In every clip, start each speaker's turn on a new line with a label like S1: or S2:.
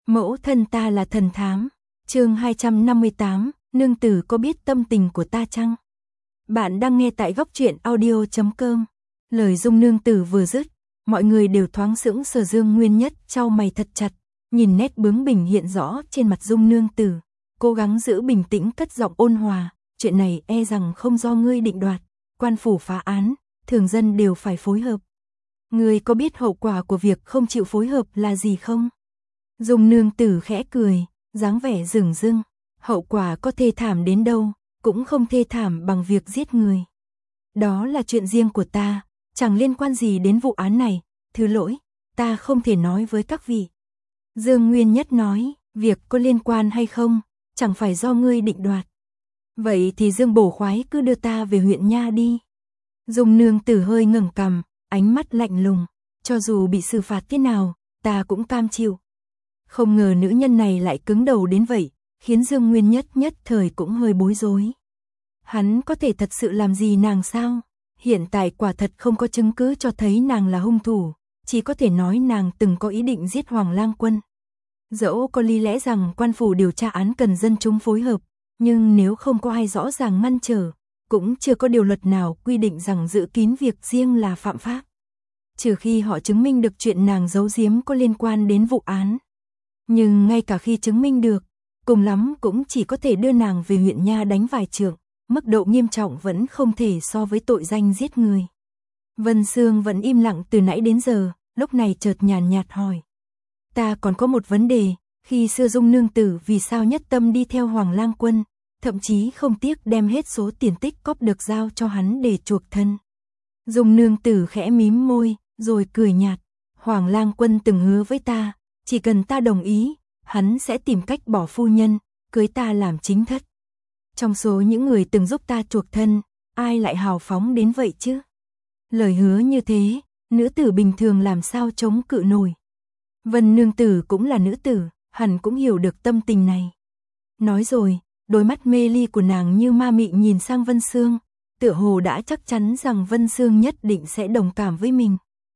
S1: Mẫu thân ta là thần thám. Chương 258, nương tử có biết tâm tình của ta chăng? Bạn đang nghe tại góc truyện audio.com. Lời Dung nương tử vừa dứt, mọi người đều thoáng sững sờ. Dương Nguyên Nhất chau mày thật chặt, nhìn nét bướng bỉnh hiện rõ trên mặt Dung nương tử, cố gắng giữ bình tĩnh cất giọng ôn hòa, chuyện này e rằng không do ngươi định đoạt, quan phủ phá án, thường dân đều phải phối hợp. Ngươi có biết hậu quả của việc không chịu phối hợp là gì không? Dung nương tử khẽ cười, dáng vẻ dửng dưng, hậu quả có thê thảm đến đâu, cũng không thê thảm bằng việc giết người. Đó là chuyện riêng của ta, chẳng liên quan gì đến vụ án này, thứ lỗi, ta không thể nói với các vị. Dương Nguyên Nhất nói, việc có liên quan hay không, chẳng phải do ngươi định đoạt. Vậy thì Dương bổ khoái cứ đưa ta về huyện nha đi. Dung nương tử hơi ngẩng cằm, ánh mắt lạnh lùng, cho dù bị xử phạt thế nào, ta cũng cam chịu. Không ngờ nữ nhân này lại cứng đầu đến vậy, khiến Dương Nguyên Nhất nhất thời cũng hơi bối rối. Hắn có thể thật sự làm gì nàng sao? Hiện tại quả thật không có chứng cứ cho thấy nàng là hung thủ, chỉ có thể nói nàng từng có ý định giết Hoàng Lang Quân. Dẫu có lý lẽ rằng quan phủ điều tra án cần dân chúng phối hợp, nhưng nếu không có ai rõ ràng ngăn trở, cũng chưa có điều luật nào quy định rằng giữ kín việc riêng là phạm pháp. Trừ khi họ chứng minh được chuyện nàng giấu giếm có liên quan đến vụ án. Nhưng ngay cả khi chứng minh được, cùng lắm cũng chỉ có thể đưa nàng về huyện nha đánh vài trượng, mức độ nghiêm trọng vẫn không thể so với tội danh giết người. Vân Sương vẫn im lặng từ nãy đến giờ, lúc này chợt nhàn nhạt hỏi. Ta còn có một vấn đề, khi xưa Dung nương tử vì sao nhất tâm đi theo Hoàng Lang Quân, thậm chí không tiếc đem hết số tiền tích cóp được giao cho hắn để chuộc thân. Dung nương tử khẽ mím môi, rồi cười nhạt. Hoàng Lang Quân từng hứa với ta, chỉ cần ta đồng ý, hắn sẽ tìm cách bỏ phu nhân, cưới ta làm chính thất. Trong số những người từng giúp ta chuộc thân, ai lại hào phóng đến vậy chứ? Lời hứa như thế, nữ tử bình thường làm sao chống cự nổi. Vân nương tử cũng là nữ tử, hẳn cũng hiểu được tâm tình này. Nói rồi, đôi mắt mê ly của nàng như ma mị nhìn sang Vân Sương, tựa hồ đã chắc chắn rằng Vân Sương nhất định sẽ đồng cảm với mình.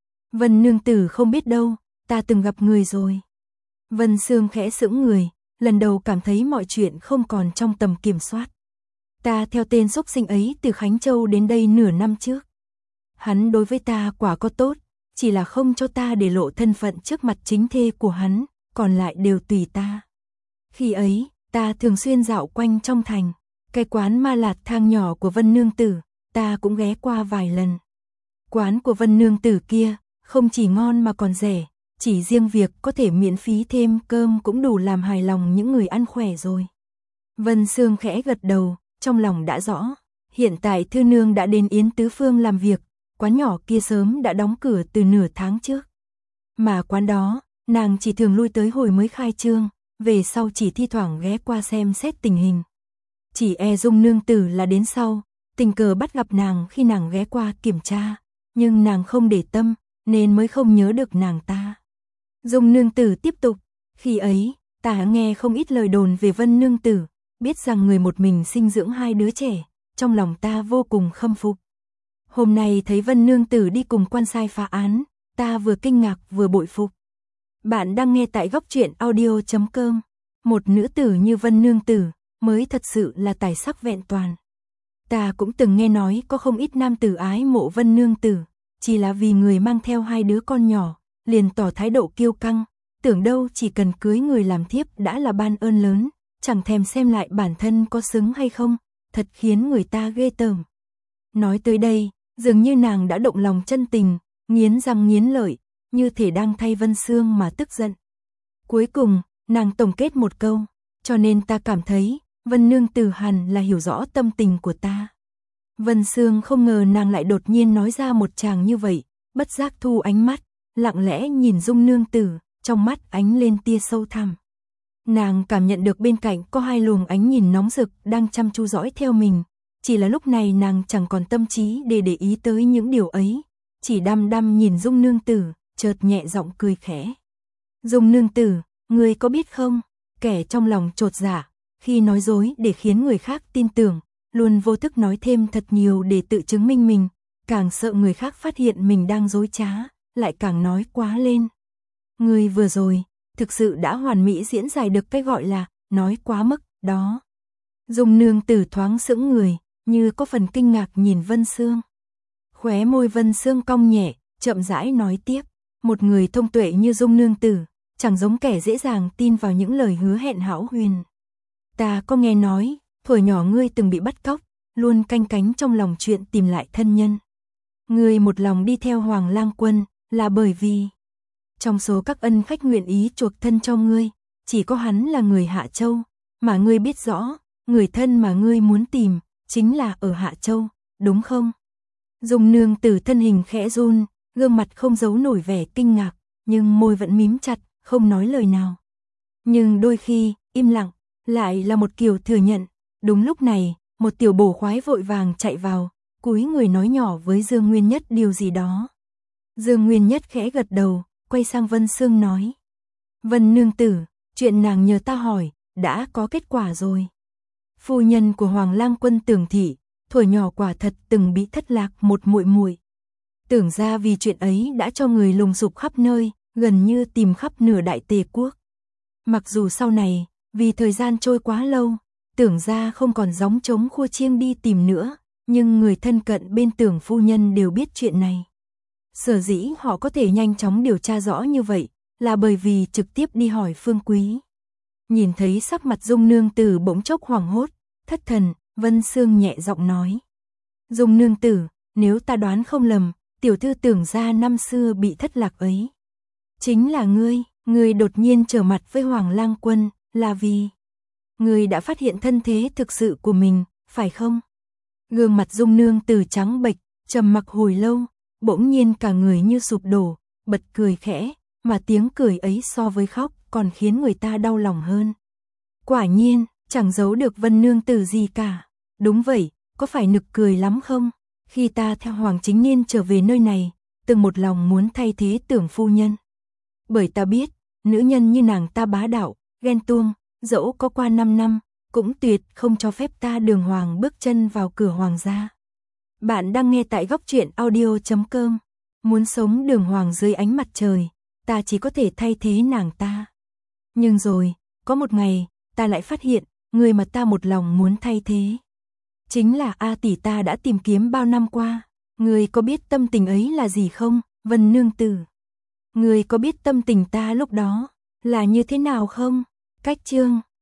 S1: Vân nương tử không biết đâu, ta từng gặp người rồi. Vân Sương khẽ sững người, lần đầu cảm thấy mọi chuyện không còn trong tầm kiểm soát. Ta theo tên xúc sinh ấy từ Khánh Châu đến đây nửa năm trước. Hắn đối với ta quả có tốt, chỉ là không cho ta để lộ thân phận trước mặt chính thê của hắn, còn lại đều tùy ta. Khi ấy, ta thường xuyên dạo quanh trong thành, cái quán ma lạt thang nhỏ của Vân nương tử, ta cũng ghé qua vài lần. Quán của Vân nương tử kia, không chỉ ngon mà còn rẻ, chỉ riêng việc có thể miễn phí thêm cơm cũng đủ làm hài lòng những người ăn khỏe rồi. Vân Sương khẽ gật đầu, trong lòng đã rõ, hiện tại thư nương đã đến Yến Tứ Phương làm việc, quán nhỏ kia sớm đã đóng cửa từ nửa tháng trước. Mà quán đó, nàng chỉ thường lui tới hồi mới khai trương, về sau chỉ thi thoảng ghé qua xem xét tình hình. Chỉ e Dung nương tử là đến sau, tình cờ bắt gặp nàng khi nàng ghé qua kiểm tra, nhưng nàng không để tâm, nên mới không nhớ được nàng ta. Dung nương tử tiếp tục, khi ấy, ta nghe không ít lời đồn về Vân nương tử, biết rằng người một mình sinh dưỡng hai đứa trẻ, trong lòng ta vô cùng khâm phục. Hôm nay thấy Vân nương tử đi cùng quan sai phá án, ta vừa kinh ngạc vừa bội phục. Bạn đang nghe tại góc truyện audio.com. Một nữ tử như Vân nương tử mới thật sự là tài sắc vẹn toàn. Ta cũng từng nghe nói có không ít nam tử ái mộ Vân nương tử, chỉ là vì người mang theo hai đứa con nhỏ, liền tỏ thái độ kiêu căng, tưởng đâu chỉ cần cưới người làm thiếp đã là ban ơn lớn, chẳng thèm xem lại bản thân có xứng hay không, thật khiến người ta ghê tởm. Nói tới đây, dường như nàng đã động lòng chân tình, nghiến răng nghiến lợi, như thể đang thay Vân Sương mà tức giận. Cuối cùng, nàng tổng kết một câu, cho nên ta cảm thấy, Vân nương tử hẳn là hiểu rõ tâm tình của ta. Vân Sương không ngờ nàng lại đột nhiên nói ra một tràng như vậy, bất giác thu ánh mắt, lặng lẽ nhìn Dung nương tử, trong mắt ánh lên tia sâu thẳm. Nàng cảm nhận được bên cạnh có hai luồng ánh nhìn nóng rực đang chăm chú dõi theo mình, chỉ là lúc này nàng chẳng còn tâm trí để ý tới những điều ấy, chỉ đăm đăm nhìn Dung nương tử, chợt nhẹ giọng cười khẽ. Dung nương tử, ngươi có biết không, kẻ trong lòng chột dạ, khi nói dối để khiến người khác tin tưởng, luôn vô thức nói thêm thật nhiều để tự chứng minh mình, càng sợ người khác phát hiện mình đang dối trá, lại càng nói quá lên. Ngươi vừa rồi, thực sự đã hoàn mỹ diễn giải được cái gọi là nói quá mức đó. Dung nương tử thoáng sững người, như có phần kinh ngạc nhìn Vân Xương. Khóe môi Vân Xương cong nhẹ, chậm rãi nói tiếp, một người thông tuệ như Dung nương tử, chẳng giống kẻ dễ dàng tin vào những lời hứa hẹn hão huyền. Ta có nghe nói, thuở nhỏ ngươi từng bị bắt cóc, luôn canh cánh trong lòng chuyện tìm lại thân nhân. Ngươi một lòng đi theo Hoàng Lang Quân, là bởi vì trong số các ân khách nguyện ý chuộc thân cho ngươi, chỉ có hắn là người Hạ Châu, mà ngươi biết rõ, người thân mà ngươi muốn tìm, chính là ở Hạ Châu, đúng không? Dung nương tử thân hình khẽ run, gương mặt không giấu nổi vẻ kinh ngạc, nhưng môi vẫn mím chặt, không nói lời nào. Nhưng đôi khi, im lặng, lại là một kiểu thừa nhận. Đúng lúc này, một tiểu bổ khoái vội vàng chạy vào, cúi người nói nhỏ với Dương Nguyên Nhất điều gì đó. Dương Nguyên Nhất khẽ gật đầu, quay sang Vân Xương nói. Vân nương tử, chuyện nàng nhờ ta hỏi, đã có kết quả rồi. Phu nhân của Hoàng Lang Quân Tưởng thị, thuở nhỏ quả thật từng bị thất lạc một muội muội. Tưởng ra vì chuyện ấy đã cho người lùng sục khắp nơi, gần như tìm khắp nửa Đại Tề quốc. Mặc dù sau này, vì thời gian trôi quá lâu, Tưởng ra không còn gióng trống khua chiêng đi tìm nữa, nhưng người thân cận bên Tưởng phu nhân đều biết chuyện này. Sở dĩ họ có thể nhanh chóng điều tra rõ như vậy, là bởi vì trực tiếp đi hỏi Phương Quý. Nhìn thấy sắc mặt Dung nương tử bỗng chốc hoảng hốt, thất thần, Vân Xương nhẹ giọng nói. Dung nương tử, nếu ta đoán không lầm, tiểu thư Tưởng ra năm xưa bị thất lạc ấy. Chính là ngươi đột nhiên trở mặt với Hoàng Lang Quân, là vì ngươi đã phát hiện thân thế thực sự của mình, phải không? Gương mặt Dung nương tử trắng bệch, trầm mặc hồi lâu, bỗng nhiên cả người như sụp đổ, bật cười khẽ, mà tiếng cười ấy so với khóc còn khiến người ta đau lòng hơn. Quả nhiên, chẳng giấu được Vân nương tử gì cả. Đúng vậy, có phải nực cười lắm không? Khi ta theo Hoàng Chính Niên trở về nơi này, từng một lòng muốn thay thế Tưởng phu nhân. Bởi ta biết, nữ nhân như nàng ta bá đạo, ghen tuông, dẫu có qua 5 năm, cũng tuyệt không cho phép ta Đường Hoàng bước chân vào cửa hoàng gia. Bạn đang nghe tại Góc Truyện Audio.com. Muốn sống Đường Hoàng dưới ánh mặt trời, ta chỉ có thể thay thế nàng ta. Nhưng rồi, có một ngày, ta lại phát hiện, người mà ta một lòng muốn thay thế chính là A tỷ ta đã tìm kiếm bao năm qua. Người có biết tâm tình ấy là gì không, Vân nương tử? Người có biết tâm tình ta lúc đó là như thế nào không? Cách chương